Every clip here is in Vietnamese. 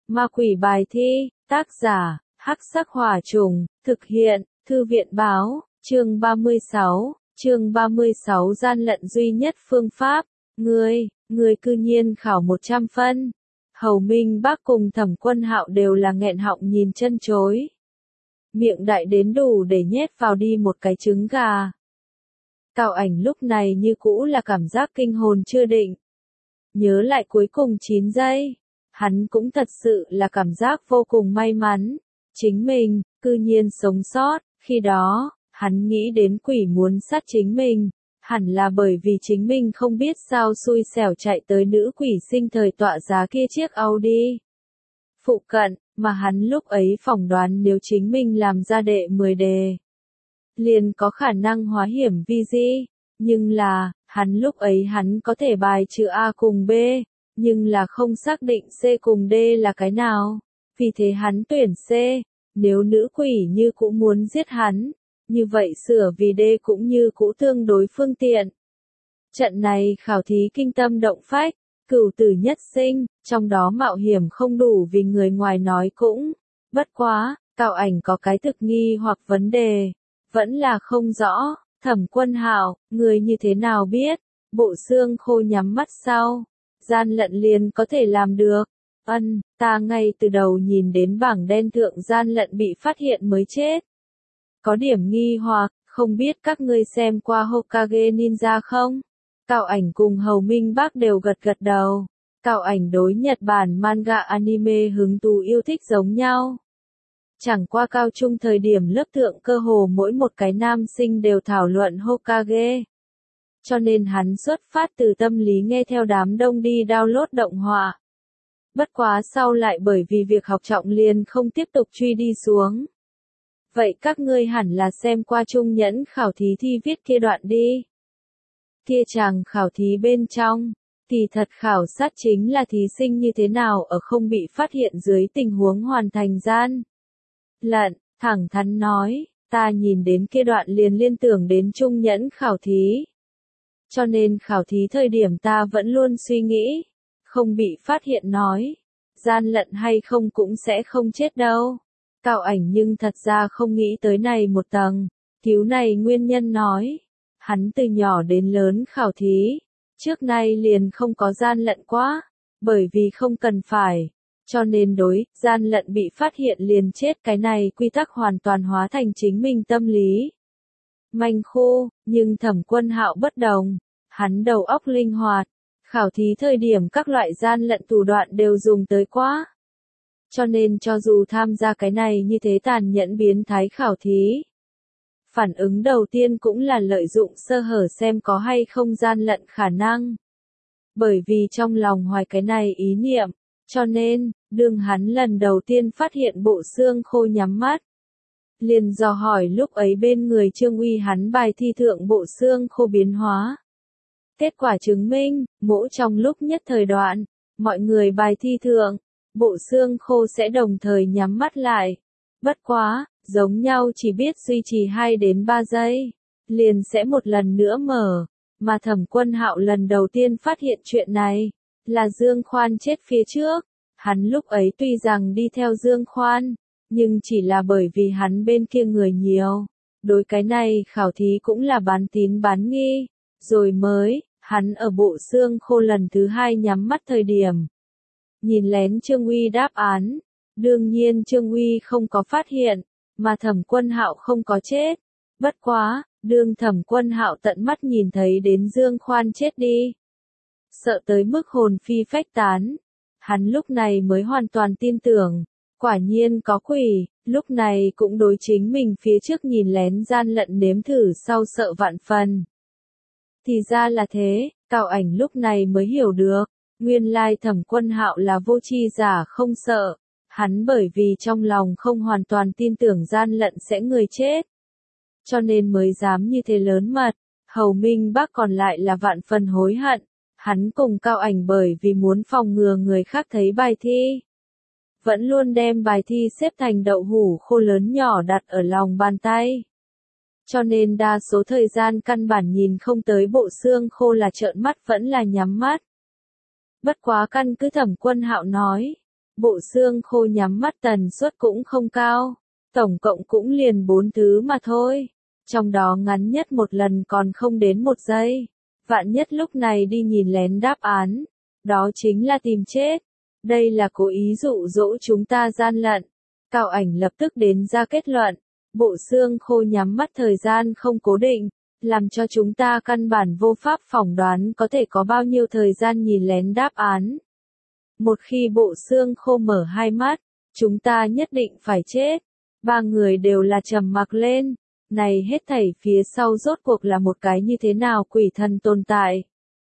Ma quỷ bài thi, tác giả, Hắc Sắc Hỏa Trùng, thực hiện, Thư viện báo, chương 36, gian lận duy nhất phương pháp, ngươi cư nhiên khảo 100 phân. Hầu Minh Bác cùng Thẩm Quân Hạo đều là nghẹn họng nhìn chân chối. Miệng đại đến đủ để nhét vào đi một cái trứng gà. Cao Ảnh lúc này như cũ là cảm giác kinh hồn chưa định. Nhớ lại cuối cùng 9 giây, hắn cũng thật sự là cảm giác vô cùng may mắn. Chính mình, cư nhiên sống sót, khi đó, hắn nghĩ đến quỷ muốn sát chính mình. Hẳn là bởi vì chính mình không biết sao xui xẻo chạy tới nữ quỷ sinh thời tọa giá kia chiếc Audi phụ cận, mà hắn lúc ấy phỏng đoán nếu chính mình làm ra đệ 10 đề, liền có khả năng hóa hiểm vi di. Nhưng là, hắn lúc ấy hắn có thể bài trừ A cùng B, nhưng là không xác định C cùng D là cái nào. Vì thế hắn tuyển C, nếu nữ quỷ như cũ muốn giết hắn, như vậy sửa vì D cũng như cũ tương đối phương tiện. Trận này khảo thí kinh tâm động phách, cửu tử nhất sinh, trong đó mạo hiểm không đủ vì người ngoài nói cũng. Bất quá, Cao Ảnh có cái thực nghi hoặc vấn đề, vẫn là không rõ. Thẩm Quân Hạo, người như thế nào biết, bộ xương khô nhắm mắt sau, gian lận liền có thể làm được. Ta ngay từ đầu nhìn đến bảng đen thượng gian lận bị phát hiện mới chết. Có điểm nghi hoặc, không biết các ngươi xem qua Hokage Ninja không? Cao Ảnh cùng Hầu Minh Bác đều gật đầu. Cao Ảnh đối Nhật Bản manga anime hứng thú yêu thích giống nhau. Chẳng qua cao trung thời điểm lớp thượng cơ hồ mỗi một cái nam sinh đều thảo luận Hokage. Cho nên hắn xuất phát từ tâm lý nghe theo đám đông đi download động họa. Bất quá sau lại bởi vì việc học trọng liền không tiếp tục truy đi xuống. Vậy các ngươi hẳn là xem qua Trung Nhẫn khảo thí thi viết kia đoạn đi. Kia chàng khảo thí bên trong, thì thật khảo sát chính là thí sinh như thế nào ở không bị phát hiện dưới tình huống hoàn thành gian lận. Thẳng thắn nói, ta nhìn đến kia đoạn liền liên tưởng đến Trung Nhẫn khảo thí. Cho nên khảo thí thời điểm ta vẫn luôn suy nghĩ, không bị phát hiện nói, gian lận hay không cũng sẽ không chết đâu. Cao Ảnh nhưng thật ra không nghĩ tới này một tầng, cứu này nguyên nhân nói. Hắn từ nhỏ đến lớn khảo thí, trước nay liền không có gian lận quá, bởi vì không cần phải, cho nên đối, gian lận bị phát hiện liền chết cái này quy tắc hoàn toàn hóa thành chính mình tâm lý. Manh khô, nhưng Thẩm Quân Hạo bất đồng, hắn đầu óc linh hoạt, khảo thí thời điểm các loại gian lận thủ đoạn đều dùng tới quá. Cho nên cho dù tham gia cái này như thế tàn nhẫn biến thái khảo thí, phản ứng đầu tiên cũng là lợi dụng sơ hở xem có hay không gian lận khả năng. Bởi vì trong lòng hoài cái này ý niệm, cho nên, đương hắn lần đầu tiên phát hiện bộ xương khô nhắm mắt. Liền dò hỏi lúc ấy bên người Trương Uy hắn bài thi thượng bộ xương khô biến hóa. Kết quả chứng minh, mỗi trong lúc nhất thời đoạn, mọi người bài thi thượng, bộ xương khô sẽ đồng thời nhắm mắt lại. Bất quá, giống nhau chỉ biết duy trì 2 đến 3 giây, liền sẽ một lần nữa mở, mà Thẩm Quân Hạo lần đầu tiên phát hiện chuyện này, là Dương Khoan chết phía trước. Hắn lúc ấy tuy rằng đi theo Dương Khoan, nhưng chỉ là bởi vì hắn bên kia người nhiều, đối cái này khảo thí cũng là bán tín bán nghi, rồi mới, hắn ở bộ xương khô lần thứ 2 nhắm mắt thời điểm. Nhìn lén Trương Uy đáp án, đương nhiên Trương Uy không có phát hiện, mà Thẩm Quân Hạo không có chết. Bất quá, đương Thẩm Quân Hạo tận mắt nhìn thấy đến Dương Khoan chết đi, sợ tới mức hồn phi phách tán, hắn lúc này mới hoàn toàn tin tưởng, quả nhiên có quỷ, lúc này cũng đối chính mình phía trước nhìn lén gian lận nếm thử sau sợ vạn phần. Thì ra là thế, Cao Ảnh lúc này mới hiểu được, nguyên lai Thẩm Quân Hạo là vô tri giả không sợ. Hắn bởi vì trong lòng không hoàn toàn tin tưởng gian lận sẽ người chết, cho nên mới dám như thế lớn mật. Hầu Minh Bác còn lại là vạn phần hối hận, hắn cùng Cao Ảnh bởi vì muốn phòng ngừa người khác thấy bài thi, vẫn luôn đem bài thi xếp thành đậu hũ khô lớn nhỏ đặt ở lòng bàn tay. Cho nên đa số thời gian căn bản nhìn không tới bộ xương khô là trợn mắt vẫn là nhắm mắt. Bất quá căn cứ Thẩm Quân Hạo nói, Bộ xương khô nhắm mắt tần suất cũng không cao, tổng cộng cũng liền 4 thứ mà thôi. Trong đó ngắn nhất một lần còn không đến 1 giây. Vạn nhất lúc này đi nhìn lén đáp án, đó chính là tìm chết. Đây là cố ý dụ dỗ chúng ta gian lận. Cao Ảnh lập tức đến ra kết luận. Bộ xương khô nhắm mắt thời gian không cố định, làm cho chúng ta căn bản vô pháp phỏng đoán có thể có bao nhiêu thời gian nhìn lén đáp án. Một khi bộ xương khô mở hai mắt, chúng ta nhất định phải chết. Ba người đều là trầm mặc lên. Này hết thảy phía sau rốt cuộc là một cái như thế nào quỷ thần tồn tại.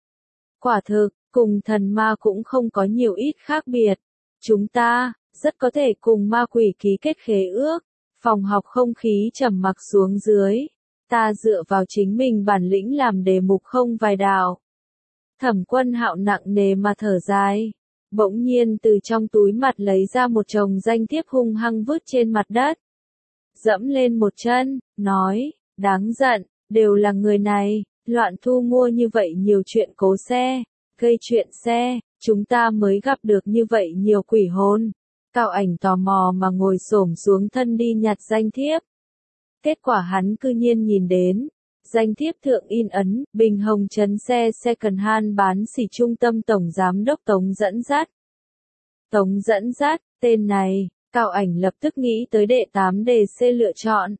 Quả thực, cùng thần ma cũng không có nhiều ít khác biệt. Chúng ta, rất có thể cùng ma quỷ ký kết khế ước. Phòng học không khí trầm mặc xuống dưới. Ta dựa vào chính mình bản lĩnh làm đề mục không vài đạo. Thẩm Quân Hạo nặng nề mà thở dài. Bỗng nhiên từ trong túi mặt lấy ra một chồng danh thiếp hung hăng vứt trên mặt đất. Dẫm lên một chân, nói, đáng giận, đều là người này, loạn thu mua như vậy nhiều chuyện cố xe, gây chuyện xe, chúng ta mới gặp được như vậy nhiều quỷ hồn. Cao Ảnh tò mò mà ngồi xổm xuống thân đi nhặt danh thiếp. Kết quả hắn cư nhiên nhìn đến, danh thiếp thượng in ấn, Bình Hồng Trấn xe second hand bán xỉ trung tâm tổng giám đốc Tống Dẫn Dắt. Tống Dẫn Dắt, tên này, Cao Ảnh lập tức nghĩ tới đệ 8 đề C lựa chọn.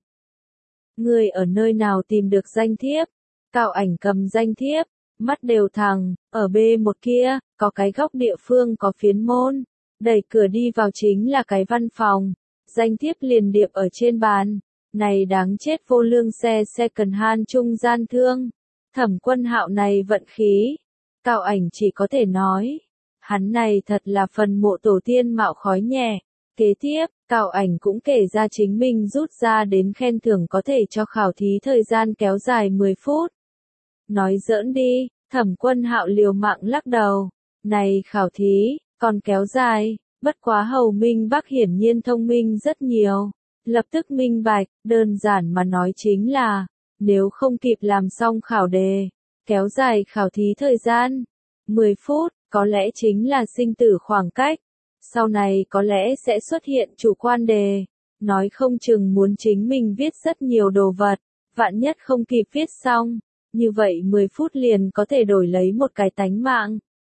Người ở nơi nào tìm được danh thiếp? Cao Ảnh cầm danh thiếp, mắt đều thẳng, ở B1 kia, có cái góc địa phương có phiến môn. Đẩy cửa đi vào chính là cái văn phòng. Danh thiếp liền điệp ở trên bàn. Này đáng chết vô lương xe second hand trung gian thương. Thẩm Quân Hạo này vận khí. Cao Ảnh chỉ có thể nói. Hắn này thật là phần mộ tổ tiên mạo khói nhẹ. Kế tiếp, Cao Ảnh cũng kể ra chính mình rút ra đến khen thưởng có thể cho khảo thí thời gian kéo dài 10 phút. Nói giỡn đi, Thẩm Quân Hạo liều mạng lắc đầu. Này khảo thí, còn kéo dài, bất quá Hầu Minh Bắc hiển nhiên thông minh rất nhiều. Lập tức minh bạch, đơn giản mà nói chính là, nếu không kịp làm xong khảo đề, kéo dài khảo thí thời gian 10 phút, có lẽ chính là sinh tử khoảng cách. Sau này có lẽ sẽ xuất hiện chủ quan đề, nói không chừng muốn chính mình viết rất nhiều đồ vật, vạn nhất không kịp viết xong, như vậy 10 phút liền có thể đổi lấy một cái tánh mạng.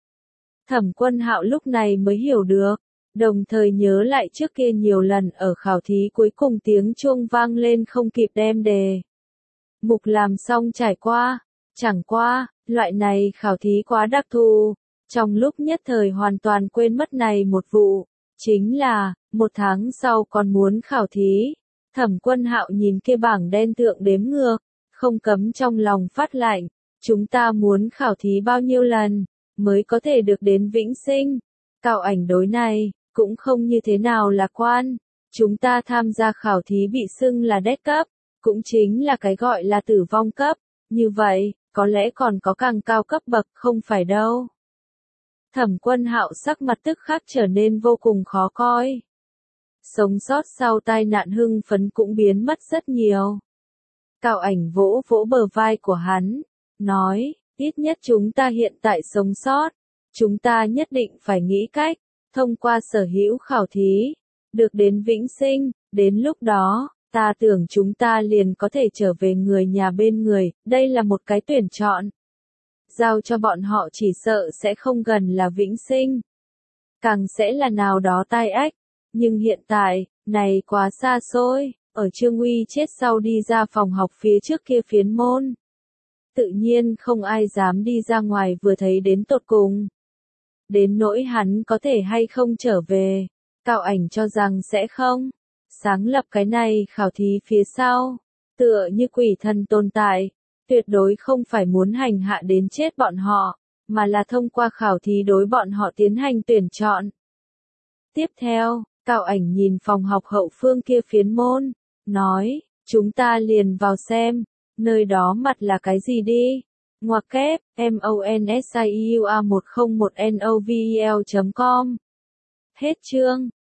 Thẩm Quân Hạo lúc này mới hiểu được, đồng thời nhớ lại trước kia nhiều lần ở khảo thí cuối cùng tiếng chuông vang lên không kịp đem đề mục làm xong trải qua, chẳng qua, loại này khảo thí quá đặc thù, trong lúc nhất thời hoàn toàn quên mất này một vụ, chính là, 1 tháng sau còn muốn khảo thí. Thẩm Quân Hạo nhìn kia bảng đen thượng đếm ngược, không cấm trong lòng phát lạnh, chúng ta muốn khảo thí bao nhiêu lần, mới có thể được đến vĩnh sinh. Cao Ảnh đối này, cũng không như thế nào lạc quan, chúng ta tham gia khảo thí bị xưng là death cấp, cũng chính là cái gọi là tử vong cấp, như vậy, có lẽ còn có càng cao cấp bậc không phải đâu. Thẩm Quân Hạo sắc mặt tức khắc trở nên vô cùng khó coi. Sống sót sau tai nạn hưng phấn cũng biến mất rất nhiều. Cao Ảnh vỗ vỗ bờ vai của hắn, nói, ít nhất chúng ta hiện tại sống sót, chúng ta nhất định phải nghĩ cách, thông qua sở hữu khảo thí, được đến vĩnh sinh, đến lúc đó, ta tưởng chúng ta liền có thể trở về người nhà bên người, đây là một cái tuyển chọn. Giao cho bọn họ chỉ sợ sẽ không gần là vĩnh sinh, càng sẽ là nào đó tai ách, nhưng hiện tại, này quá xa xôi, ở Trương Uy chết sau đi ra phòng học phía trước kia phiến môn. Tự nhiên không ai dám đi ra ngoài vừa thấy đến tột cùng. Đến nỗi hắn có thể hay không trở về, Cao Ảnh cho rằng sẽ không. Sáng lập cái này khảo thí phía sau, tựa như quỷ thần tồn tại, tuyệt đối không phải muốn hành hạ đến chết bọn họ, mà là thông qua khảo thí đối bọn họ tiến hành tuyển chọn. Tiếp theo, Cao Ảnh nhìn phòng học hậu phương kia phiến môn, nói, chúng ta liền vào xem, nơi đó mặt là cái gì đi. Ngoặc kép, MONSIUA101NOVEL.com. Hết chương.